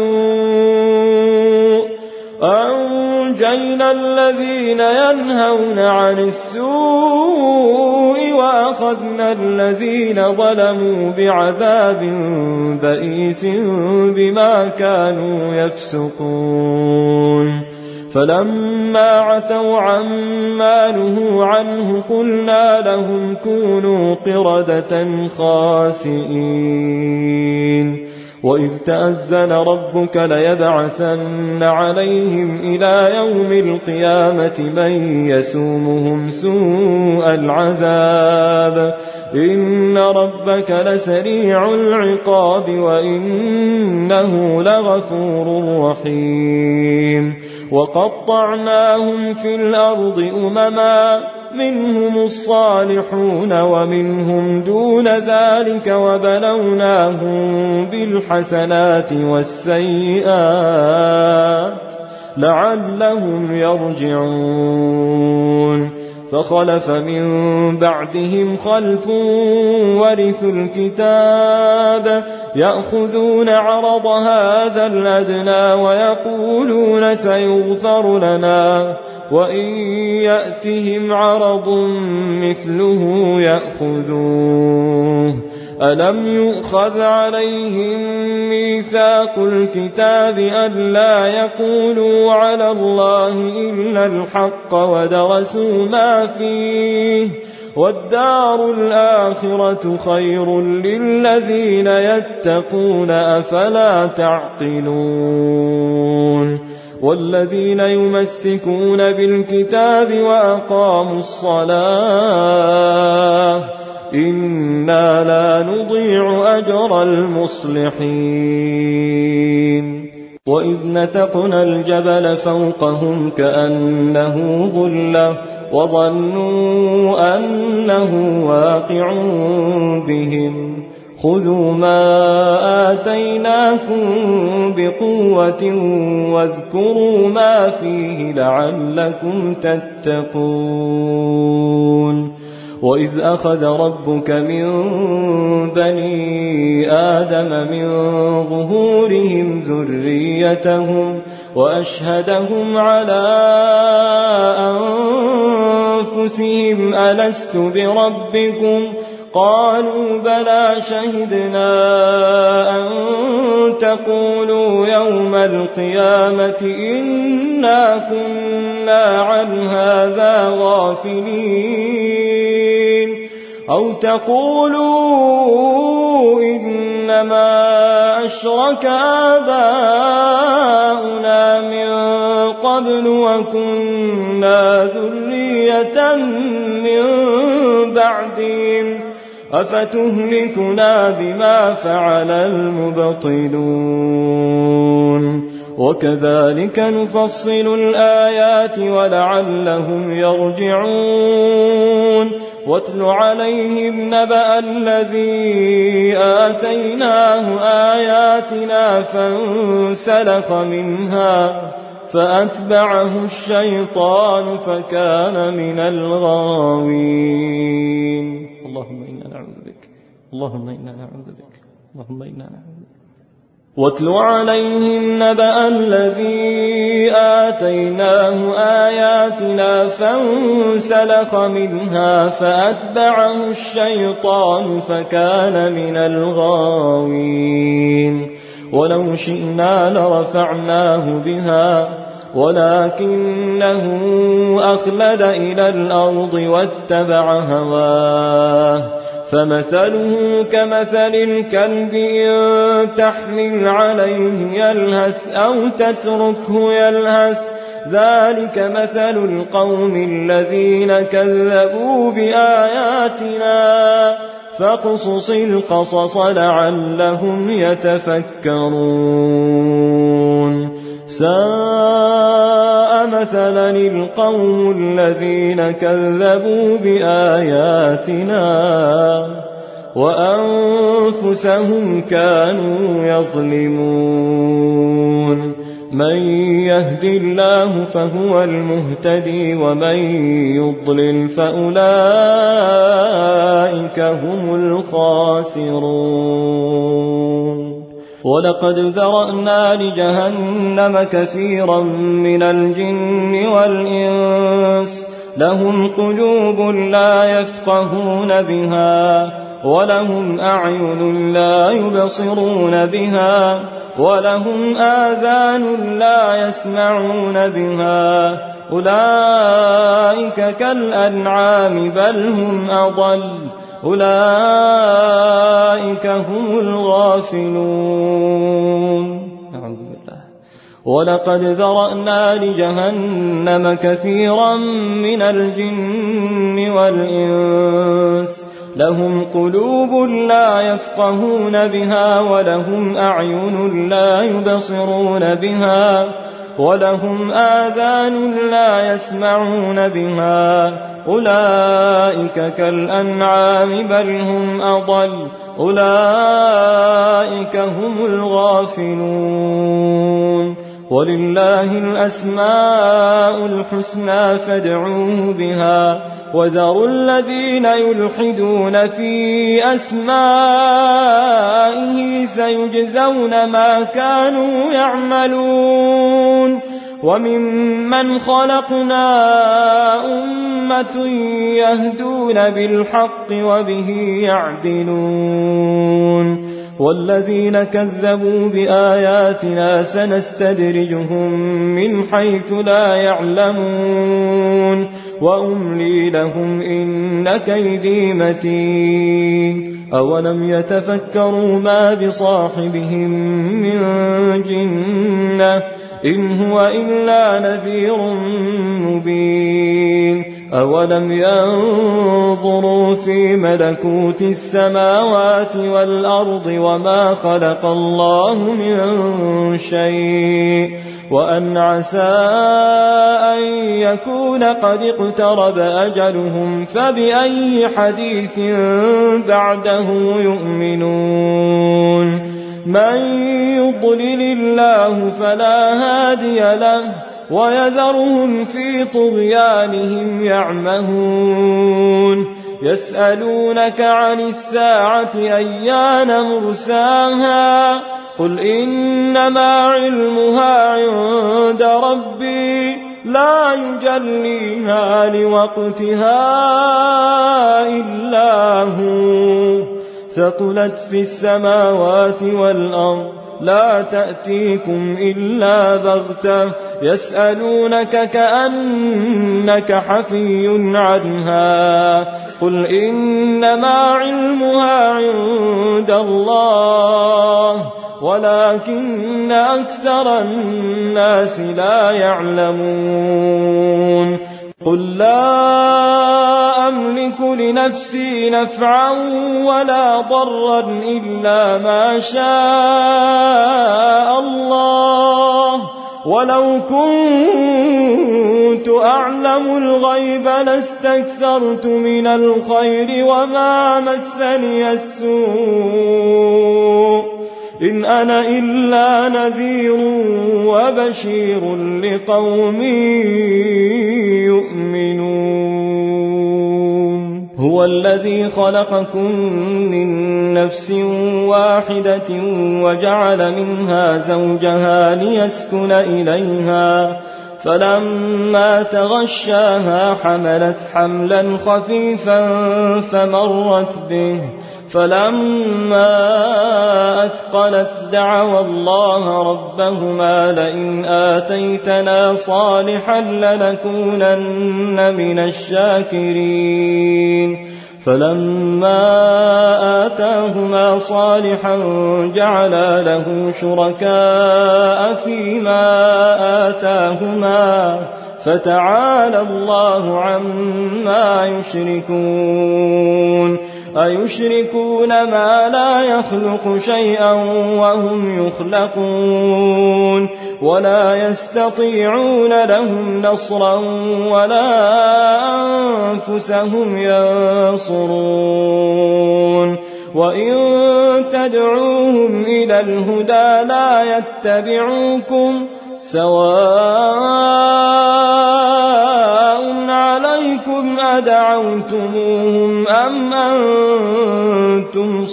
[SPEAKER 3] السوء أنجينا الذين ينهون عن السوء وأخذنا الذين ظلموا بعذاب بئيس بما كانوا يفسقون. فلما عتوا عما نهوا عنه قلنا لهم كونوا قردة خاسئين. وإذ تأذن ربك ليبعثن عليهم إلى يوم القيامة من يسومهم سوء العذاب إن ربك لسريع العقاب وإنه لغفور رحيم. وقطعناهم في الأرض أمما منهم الصالحون ومنهم دون ذلك وبلوناهم بالحسنات والسيئات لعلهم يرجعون. فخلف من بعدهم خلف ورثوا الكتاب يأخذون عرض هذا الأدنى ويقولون سيغفر لنا وإن يأتهم عرض مثله يأخذوه. ألم يؤخذ عليهم ميثاق الكتاب ألا يقولوا على الله إلا الحق ودرسوا ما فيه والدار الآخرة خير للذين يتقون أفلا تعقلون. والذين يمسكون بالكتاب وأقاموا الصلاة إنا لا نضيع أجر المصلحين. وإذ نتقنا الجبل فوقهم كأنه ظلة وظنوا أنه واقع بهم خذوا ما آتيناكم بقوة واذكروا ما فيه لعلكم تتقون. وإذ أخذ ربك من بني آدم من ظهورهم ذريتهم وأشهدهم على أنفسهم ألست بربكم قالوا بلى شهدنا أن تقولوا يوم القيامة إنا كنا عن هذا غافلين أو تقولوا إنما أشرك آباؤنا من قبل وكنا ذرية من بعدهم أفتهلكنا بما فعل المبطلون وكذلك نفصل الآيات ولعلهم يرجعون. واتل عليهم نبأ الذي آتيناه آياتنا فانسلخ منها فأتبعه الشيطان فكان من الغاوين. اللهم إنا نعوذ بك
[SPEAKER 2] اللهم إنا نعوذ بك اللهم إنا نعوذ بك.
[SPEAKER 3] واتل عليهم نبأ الذي آتيناه آياتنا فانسلخ منها فأتبعه الشيطان فكان من الغاوين. ولو شئنا لرفعناه بها ولكنه أخلد إلى الأرض واتبع هواه فمثله كمثل الكلب إن تحمل عليه يلهث أو تتركه يلهث ذلك مثل القوم الذين كذبوا بآياتنا فاقصص القصص لعلهم يتفكرون. ساء مثلا القوم الذين كذبوا بآياتنا وأنفسهم كانوا يظلمون. من يهد الله فهو المهتدي ومن يضلل فأولئك هم الخاسرون. ولقد ذرأنا لجهنم كثيرا من الجن والإنس لهم قلوب لا يفقهون بها ولهم أعين لا يبصرون بها ولهم آذان لا يسمعون بها أولئك كالأنعام بل هم أضل أولئك هم الغافلون.
[SPEAKER 2] أعوذ بالله.
[SPEAKER 3] ولقد ذرأنا لجهنم كثيرا من الجن والإنس لهم قلوب لا يفقهون بها ولهم أعين لا يبصرون بها ولهم آذان لا يسمعون بها أولئك كالأنعام بل هم أضل أولئك هم الغافلون. ولله الأسماء الحسنى فادعوه بها وذروا الذين يلحدون في أسمائه سيجزون ما كانوا يعملون. وممن خلقنا أمة يهدون بالحق وبه يعدلون. والذين كذبوا بآياتنا سنستدرجهم من حيث لا يعلمون وأملي لهم إن كيدي متين. أولم يتفكروا ما بصاحبهم من جنة إن هو إلا نذير مبين. أولم ينظروا في ملكوت السماوات والأرض وما خلق الله من شيء وأن عسى أن يكون قد اقترب أجلهم فبأي حديث بعده يؤمنون. من يضلل الله فلا هادي له ويذرهم في طغيانهم يعمهون. يسألونك عن الساعة أيان مرساها قل إنما علمها عند ربي لا يجليها لوقتها إلا هو ثقلت في السماوات والأرض لا تأتيكم إلا بغتة يسألونك كأنك حفي عنها قل إنما علمها عند الله ولكن أكثر الناس لا يعلمون. قل لا أملك لنفسي نفعا ولا ضرا إلا ما شاء الله ولو كنت أعلم الغيب لاستكثرت من الخير وما مسني السوء إن أنا إلا نذير وبشير لقوم يؤمنون. هو هو الذي خلقكم من نفس واحدة وجعل منها زوجها ليسكن إليها فلما تغشاها حملت حملا خفيفا فمرت به فلما أثقلت دعوا الله ربهما لئن آتيتنا صالحا لنكونن من الشاكرين فلما آتاهما صالحا جعلا له شركاء فيما آتاهما فتعالى الله عما يشركون أيشركون ما لا يخلق شيئا وهم يخلقون ولا يستطيعون لهم نصرا ولا أنفسهم ينصرون وإن تدعوهم إلى الهدى لا يتبعوكم سواء عليكم أدعوتموهم أم أنتم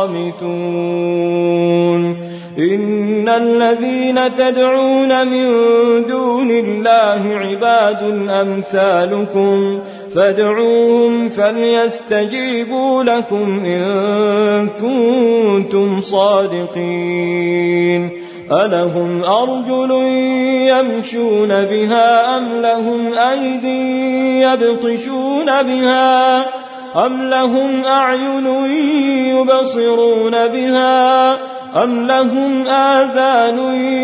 [SPEAKER 3] صامتون إن الذين تدعون من دون الله عباد أمثالكم فادعوهم فليستجيبوا لكم إن كنتم صادقين ألهم أرجل يمشون بها أم لهم أيدي يبطشون بها أم لهم أعين يبصرون بها أم لهم آذان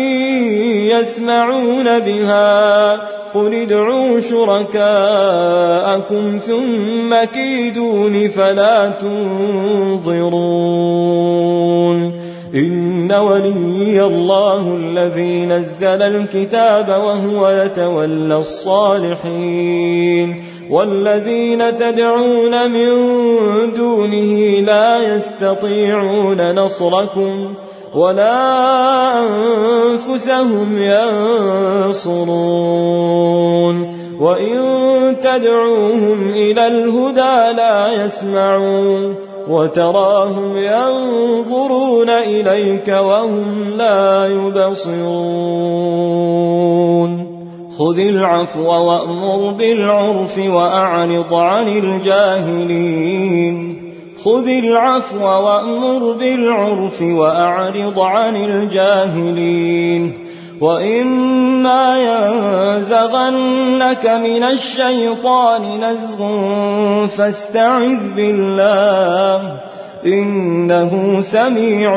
[SPEAKER 3] يسمعون بها قل ادعوا شركاءكم ثم كيدون فلا تنظرون إن ولي الله الذي نزل الكتاب وهو يتولى الصالحين والذين تدعون من دونه لا يستطيعون نصركم ولا أنفسهم ينصرون وإن تدعوهم إلى الهدى لا يسمعون وتراهم ينظرون إليك وهم لا يبصرون خذ العفو وأمر بالعرف وأعرض عن الجاهلين خذ العفو وأمر بالعرف وأعرض عن الجاهلين وإما ينزغنك من الشيطان نزغ فاستعذ بالله إنه سميع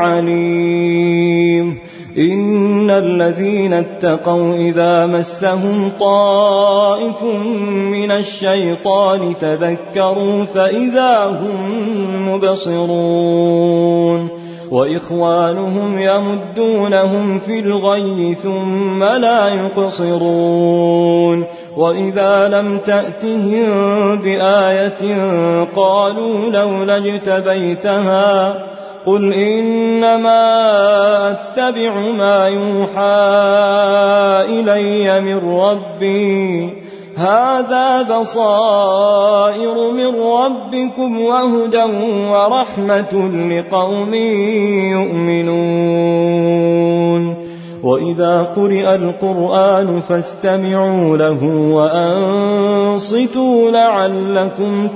[SPEAKER 3] عليم إن الذين اتقوا إذا مسهم طائف من الشيطان تذكروا فإذا هم مبصرون وإخوانهم يمدونهم في الغي ثم لا يقصرون وإذا لم تأتهم بآية قالوا لولا اجتبيتها قل إنما أتبع ما يوحى إلي من ربي هذا بصائر من ربكم وهدى ورحمة لقوم يؤمنون وإذا قرئ القرآن فاستمعوا له وأنصتوا لعلكم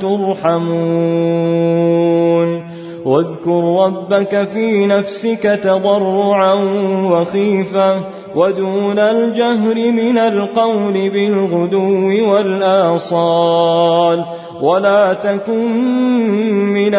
[SPEAKER 3] ترحمون واذكر ربك في نفسك تضرعا وخيفة ودون الجهر من القول بالغدو والآصال ولا تكن من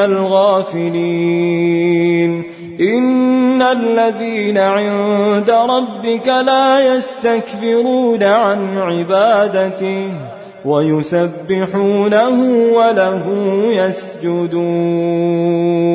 [SPEAKER 3] الغافلين إن الذين عند ربك لا يستكبرون عن عبادته ويسبحونه وله يسجدون